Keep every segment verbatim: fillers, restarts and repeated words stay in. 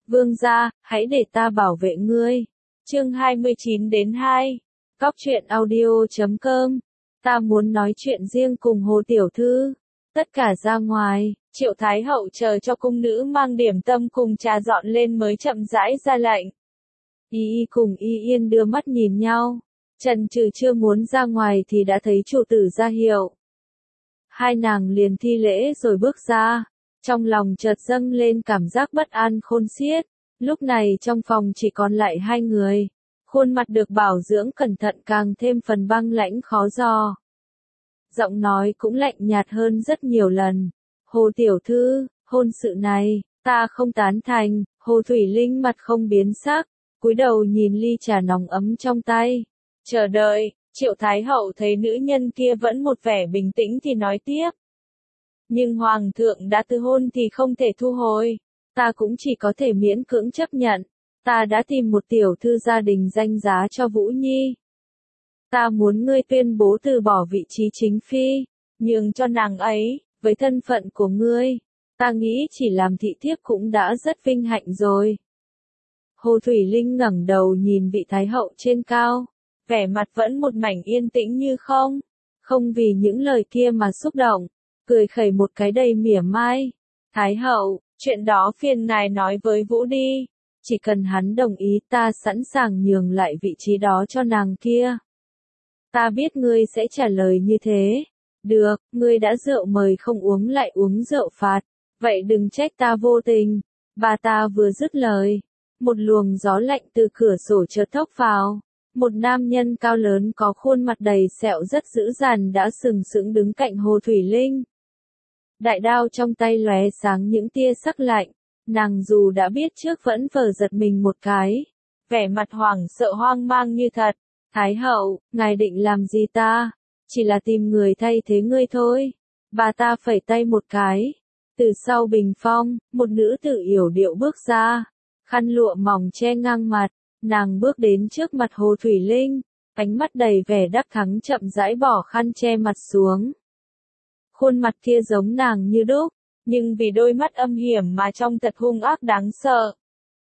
Vương gia, hãy để ta bảo vệ ngươi. Chương hai mươi chín đến hai. Cóc truyện audio chấm com. Ta muốn nói chuyện riêng cùng Hồ tiểu thư. Tất cả ra ngoài, Triệu Thái hậu chờ cho cung nữ mang điểm tâm cùng trà dọn lên mới chậm rãi ra lệnh. Y Y cùng Y Yên đưa mắt nhìn nhau. Trần Trừ chưa muốn ra ngoài thì đã thấy chủ tử ra hiệu. Hai nàng liền thi lễ rồi bước ra. Trong lòng chợt dâng lên cảm giác bất an khôn xiết. Lúc này trong phòng chỉ còn lại hai người. Khuôn mặt được bảo dưỡng cẩn thận càng thêm phần băng lãnh khó dò. Giọng nói cũng lạnh nhạt hơn rất nhiều lần. Hồ tiểu thư, hôn sự này, ta không tán thành. Hồ Thủy Linh mặt không biến sắc, cúi đầu nhìn ly trà nóng ấm trong tay. Chờ đợi, Triệu Thái hậu thấy nữ nhân kia vẫn một vẻ bình tĩnh thì nói tiếp. Nhưng Hoàng thượng đã từ hôn thì không thể thu hồi. Ta cũng chỉ có thể miễn cưỡng chấp nhận. Ta đã tìm một tiểu thư gia đình danh giá cho Vũ Nhi. Ta muốn ngươi tuyên bố từ bỏ vị trí chính phi, nhường cho nàng ấy, với thân phận của ngươi. Ta nghĩ chỉ làm thị thiếp cũng đã rất vinh hạnh rồi. Hồ Thủy Linh ngẩng đầu nhìn vị Thái hậu trên cao. Vẻ mặt vẫn một mảnh yên tĩnh như không. Không vì những lời kia mà xúc động. Cười khẩy một cái đầy mỉa mai. Thái hậu, chuyện đó phiền ngài nói với Vũ đi. Chỉ cần hắn đồng ý ta sẵn sàng nhường lại vị trí đó cho nàng kia. Ta biết ngươi sẽ trả lời như thế. Được, ngươi đã rượu mời không uống lại uống rượu phạt. Vậy đừng trách ta vô tình. Bà ta vừa dứt lời. Một luồng gió lạnh từ cửa sổ chợt thốc vào. Một nam nhân cao lớn có khuôn mặt đầy sẹo rất dữ dằn đã sừng sững đứng cạnh Hồ Thủy Linh. Đại đao trong tay lóe sáng những tia sắc lạnh. Nàng dù đã biết trước vẫn vờ giật mình một cái. Vẻ mặt hoảng sợ hoang mang như thật. Thái hậu, ngài định làm gì ta? Chỉ là tìm người thay thế ngươi thôi. Bà ta phẩy tay một cái. Từ sau bình phong, một nữ tử yểu điệu bước ra. Khăn lụa mỏng che ngang mặt. Nàng bước đến trước mặt Hồ Thủy Linh. Ánh mắt đầy vẻ đắc thắng chậm rãi bỏ khăn che mặt xuống. Khuôn mặt kia giống nàng như đúc. Nhưng vì đôi mắt âm hiểm mà trông thật hung ác đáng sợ.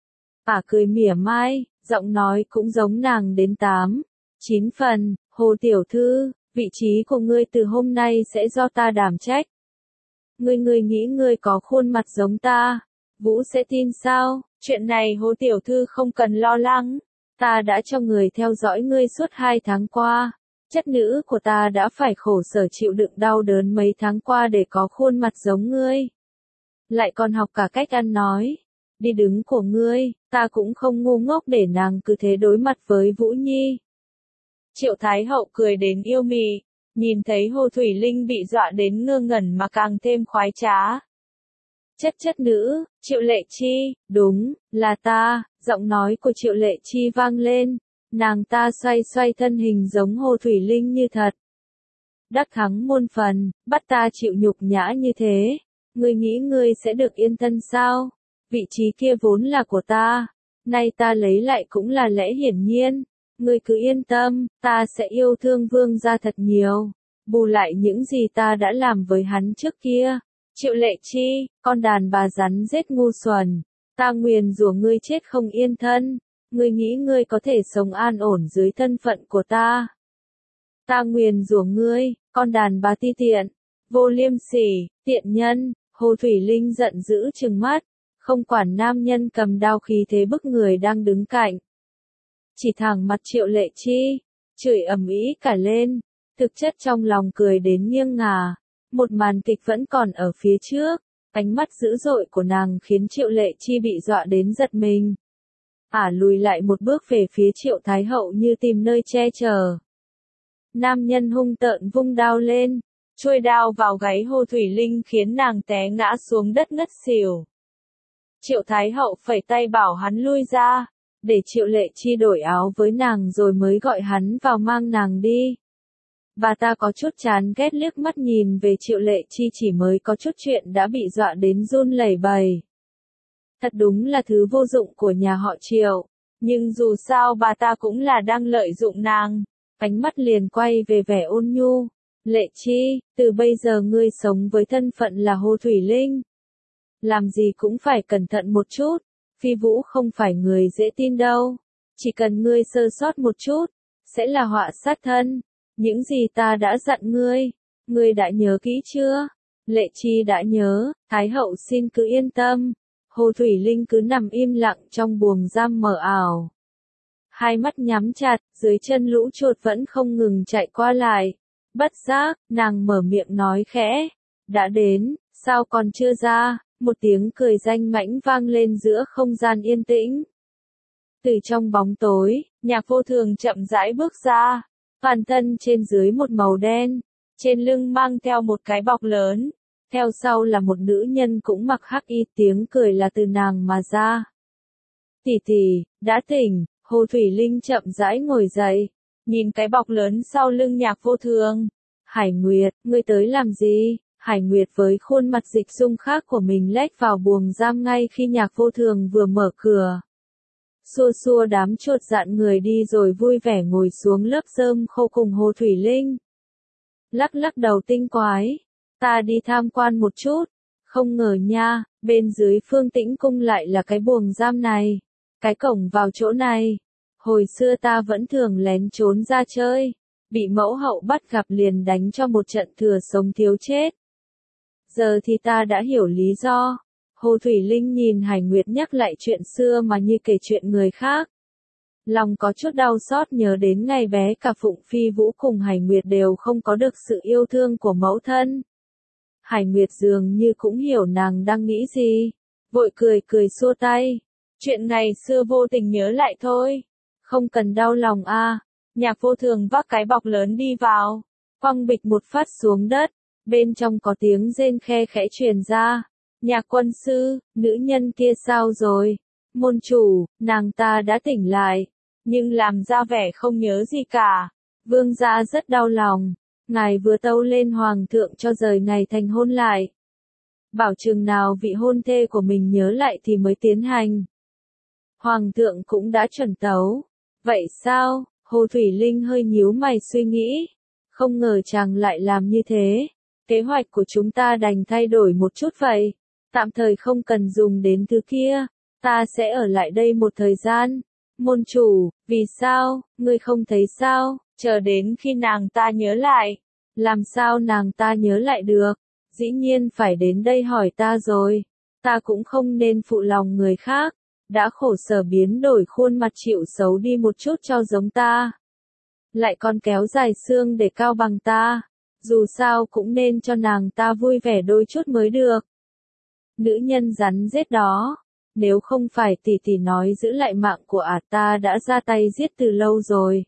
Ả cười mỉa mai, giọng nói cũng giống nàng đến tám, chín phần. Hồ tiểu thư, vị trí của ngươi từ hôm nay sẽ do ta đảm trách. Ngươi ngươi nghĩ ngươi có khuôn mặt giống ta, Vũ sẽ tin sao? Chuyện này Hồ tiểu thư không cần lo lắng. Ta đã cho người theo dõi ngươi suốt hai tháng qua. Chất nữ của ta đã phải khổ sở chịu đựng đau đớn mấy tháng qua để có khuôn mặt giống ngươi. Lại còn học cả cách ăn nói. Đi đứng của ngươi, ta cũng không ngu ngốc để nàng cứ thế đối mặt với Vũ Nhi. Triệu Thái hậu cười đến yêu mị, nhìn thấy Hồ Thủy Linh bị dọa đến ngơ ngẩn mà càng thêm khoái trá. Chất chất nữ, Triệu Lệ Chi, đúng, là ta, giọng nói của Triệu Lệ Chi vang lên, nàng ta xoay xoay thân hình giống Hồ Thủy Linh như thật. Đắc thắng muôn phần, bắt ta chịu nhục nhã như thế. Ngươi nghĩ ngươi sẽ được yên thân sao? Vị trí kia vốn là của ta. Nay ta lấy lại cũng là lẽ hiển nhiên. Ngươi cứ yên tâm, ta sẽ yêu thương vương gia thật nhiều. Bù lại những gì ta đã làm với hắn trước kia. Triệu Lệ Chi, con đàn bà rắn rết ngu xuẩn. Ta nguyền rủa ngươi chết không yên thân. Ngươi nghĩ ngươi có thể sống an ổn dưới thân phận của ta. Ta nguyền rủa ngươi, con đàn bà ti tiện. Vô liêm sỉ, tiện nhân. Hồ Thủy Linh giận dữ trừng mắt, không quản nam nhân cầm đao khí thế bức người đang đứng cạnh. Chỉ thẳng mặt Triệu Lệ Chi, chửi ầm ĩ cả lên, thực chất trong lòng cười đến nghiêng ngả. Một màn kịch vẫn còn ở phía trước, ánh mắt dữ dội của nàng khiến Triệu Lệ Chi bị dọa đến giật mình. Ả lùi lại một bước về phía Triệu Thái hậu như tìm nơi che chở. Nam nhân hung tợn vung đao lên. Trôi đao vào gáy Hồ Thủy Linh khiến nàng té ngã xuống đất ngất xỉu. Triệu Thái hậu phẩy tay bảo hắn lui ra, để Triệu Lệ Chi đổi áo với nàng rồi mới gọi hắn vào mang nàng đi. Bà ta có chút chán ghét liếc mắt nhìn về Triệu Lệ Chi chỉ mới có chút chuyện đã bị dọa đến run lẩy bẩy. Thật đúng là thứ vô dụng của nhà họ Triệu, nhưng dù sao bà ta cũng là đang lợi dụng nàng, ánh mắt liền quay về vẻ ôn nhu. Lệ Chi, từ bây giờ ngươi sống với thân phận là Hồ Thủy Linh. Làm gì cũng phải cẩn thận một chút, Phi Vũ không phải người dễ tin đâu. Chỉ cần ngươi sơ sót một chút, sẽ là họa sát thân. Những gì ta đã dặn ngươi, ngươi đã nhớ kỹ chưa? Lệ Chi đã nhớ, Thái hậu xin cứ yên tâm. Hồ Thủy Linh cứ nằm im lặng trong buồng giam mờ ảo. Hai mắt nhắm chặt, dưới chân lũ chuột vẫn không ngừng chạy qua lại. Bất giác, nàng mở miệng nói khẽ. Đã đến, sao còn chưa ra? Một tiếng cười danh mãnh vang lên giữa không gian yên tĩnh. Từ trong bóng tối, Nhạc Vô Thường chậm rãi bước ra. Toàn thân trên dưới một màu đen. Trên lưng mang theo một cái bọc lớn. Theo sau là một nữ nhân cũng mặc hắc y, tiếng cười là từ nàng mà ra. Tỷ tỷ, đã tỉnh. Hồ Thủy Linh chậm rãi ngồi dậy, nhìn cái bọc lớn sau lưng Nhạc Vô Thường. Hải Nguyệt, ngươi tới làm gì? Hải Nguyệt với khuôn mặt dịch dung khác của mình lách vào buồng giam ngay khi Nhạc Vô Thường vừa mở cửa. Xua xua đám chuột dạn người đi rồi vui vẻ ngồi xuống lớp rơm khô cùng Hồ Thủy Linh. Lắc lắc đầu tinh quái, ta đi tham quan một chút. Không ngờ nha, bên dưới Phương Tĩnh Cung lại là cái buồng giam này. Cái cổng vào chỗ này, hồi xưa ta vẫn thường lén trốn ra chơi, bị mẫu hậu bắt gặp liền đánh cho một trận thừa sống thiếu chết. Giờ thì ta đã hiểu lý do. Hồ Thủy Linh nhìn Hải Nguyệt nhắc lại chuyện xưa mà như kể chuyện người khác. Lòng có chút đau xót nhớ đến ngày bé cả Phụng Phi Vũ cùng Hải Nguyệt đều không có được sự yêu thương của mẫu thân. Hải Nguyệt dường như cũng hiểu nàng đang nghĩ gì, vội cười cười xua tay. Chuyện ngày xưa vô tình nhớ lại thôi. Không cần đau lòng a. À. Nhạc Vô Thường vác cái bọc lớn đi vào. Quăng bịch một phát xuống đất. Bên trong có tiếng rên khe khẽ truyền ra. Nhạc quân sư, nữ nhân kia sao rồi? Môn chủ, nàng ta đã tỉnh lại. Nhưng làm ra vẻ không nhớ gì cả. Vương gia rất đau lòng. Ngài vừa tâu lên hoàng thượng cho rời ngày thành hôn lại. Bảo chừng nào vị hôn thê của mình nhớ lại thì mới tiến hành. Hoàng thượng cũng đã chuẩn tấu. Vậy sao? Hồ Thủy Linh hơi nhíu mày suy nghĩ. Không ngờ chàng lại làm như thế. Kế hoạch của chúng ta đành thay đổi một chút vậy. Tạm thời không cần dùng đến thứ kia. Ta sẽ ở lại đây một thời gian. Môn chủ, vì sao? Ngươi không thấy sao? Chờ đến khi nàng ta nhớ lại. Làm sao nàng ta nhớ lại được? Dĩ nhiên phải đến đây hỏi ta rồi. Ta cũng không nên phụ lòng người khác. Đã khổ sở biến đổi khuôn mặt chịu xấu đi một chút cho giống ta. Lại còn kéo dài xương để cao bằng ta. Dù sao cũng nên cho nàng ta vui vẻ đôi chút mới được. Nữ nhân rắn rết đó. Nếu không phải tỷ tỷ nói giữ lại mạng của ả ta đã ra tay giết từ lâu rồi.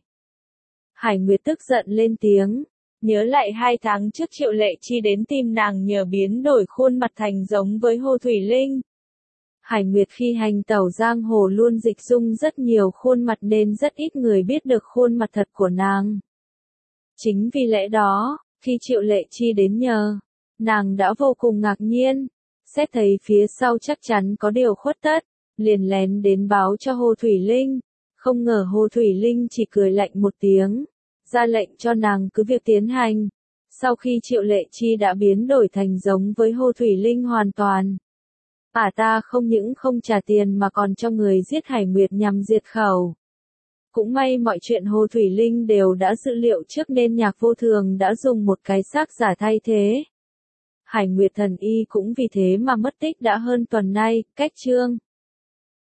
Hải Nguyệt tức giận lên tiếng. Nhớ lại hai tháng trước Triệu Lệ Chi đến tìm nàng nhờ biến đổi khuôn mặt thành giống với Hồ Thủy Linh. Hải Nguyệt khi hành tẩu giang hồ luôn dịch dung rất nhiều khuôn mặt nên rất ít người biết được khuôn mặt thật của nàng. Chính vì lẽ đó, khi Triệu Lệ Chi đến nhờ, nàng đã vô cùng ngạc nhiên, xét thấy phía sau chắc chắn có điều khuất tất, liền lén đến báo cho Hồ Thủy Linh. Không ngờ Hồ Thủy Linh chỉ cười lạnh một tiếng, ra lệnh cho nàng cứ việc tiến hành. Sau khi Triệu Lệ Chi đã biến đổi thành giống với Hồ Thủy Linh hoàn toàn, ả ta không những không trả tiền mà còn cho người giết Hải Nguyệt nhằm diệt khẩu. Cũng may mọi chuyện Hồ Thủy Linh đều đã dự liệu trước nên Nhạc Vô Thường đã dùng một cái xác giả thay thế. Hải Nguyệt thần y cũng vì thế mà mất tích đã hơn tuần nay. Cách chương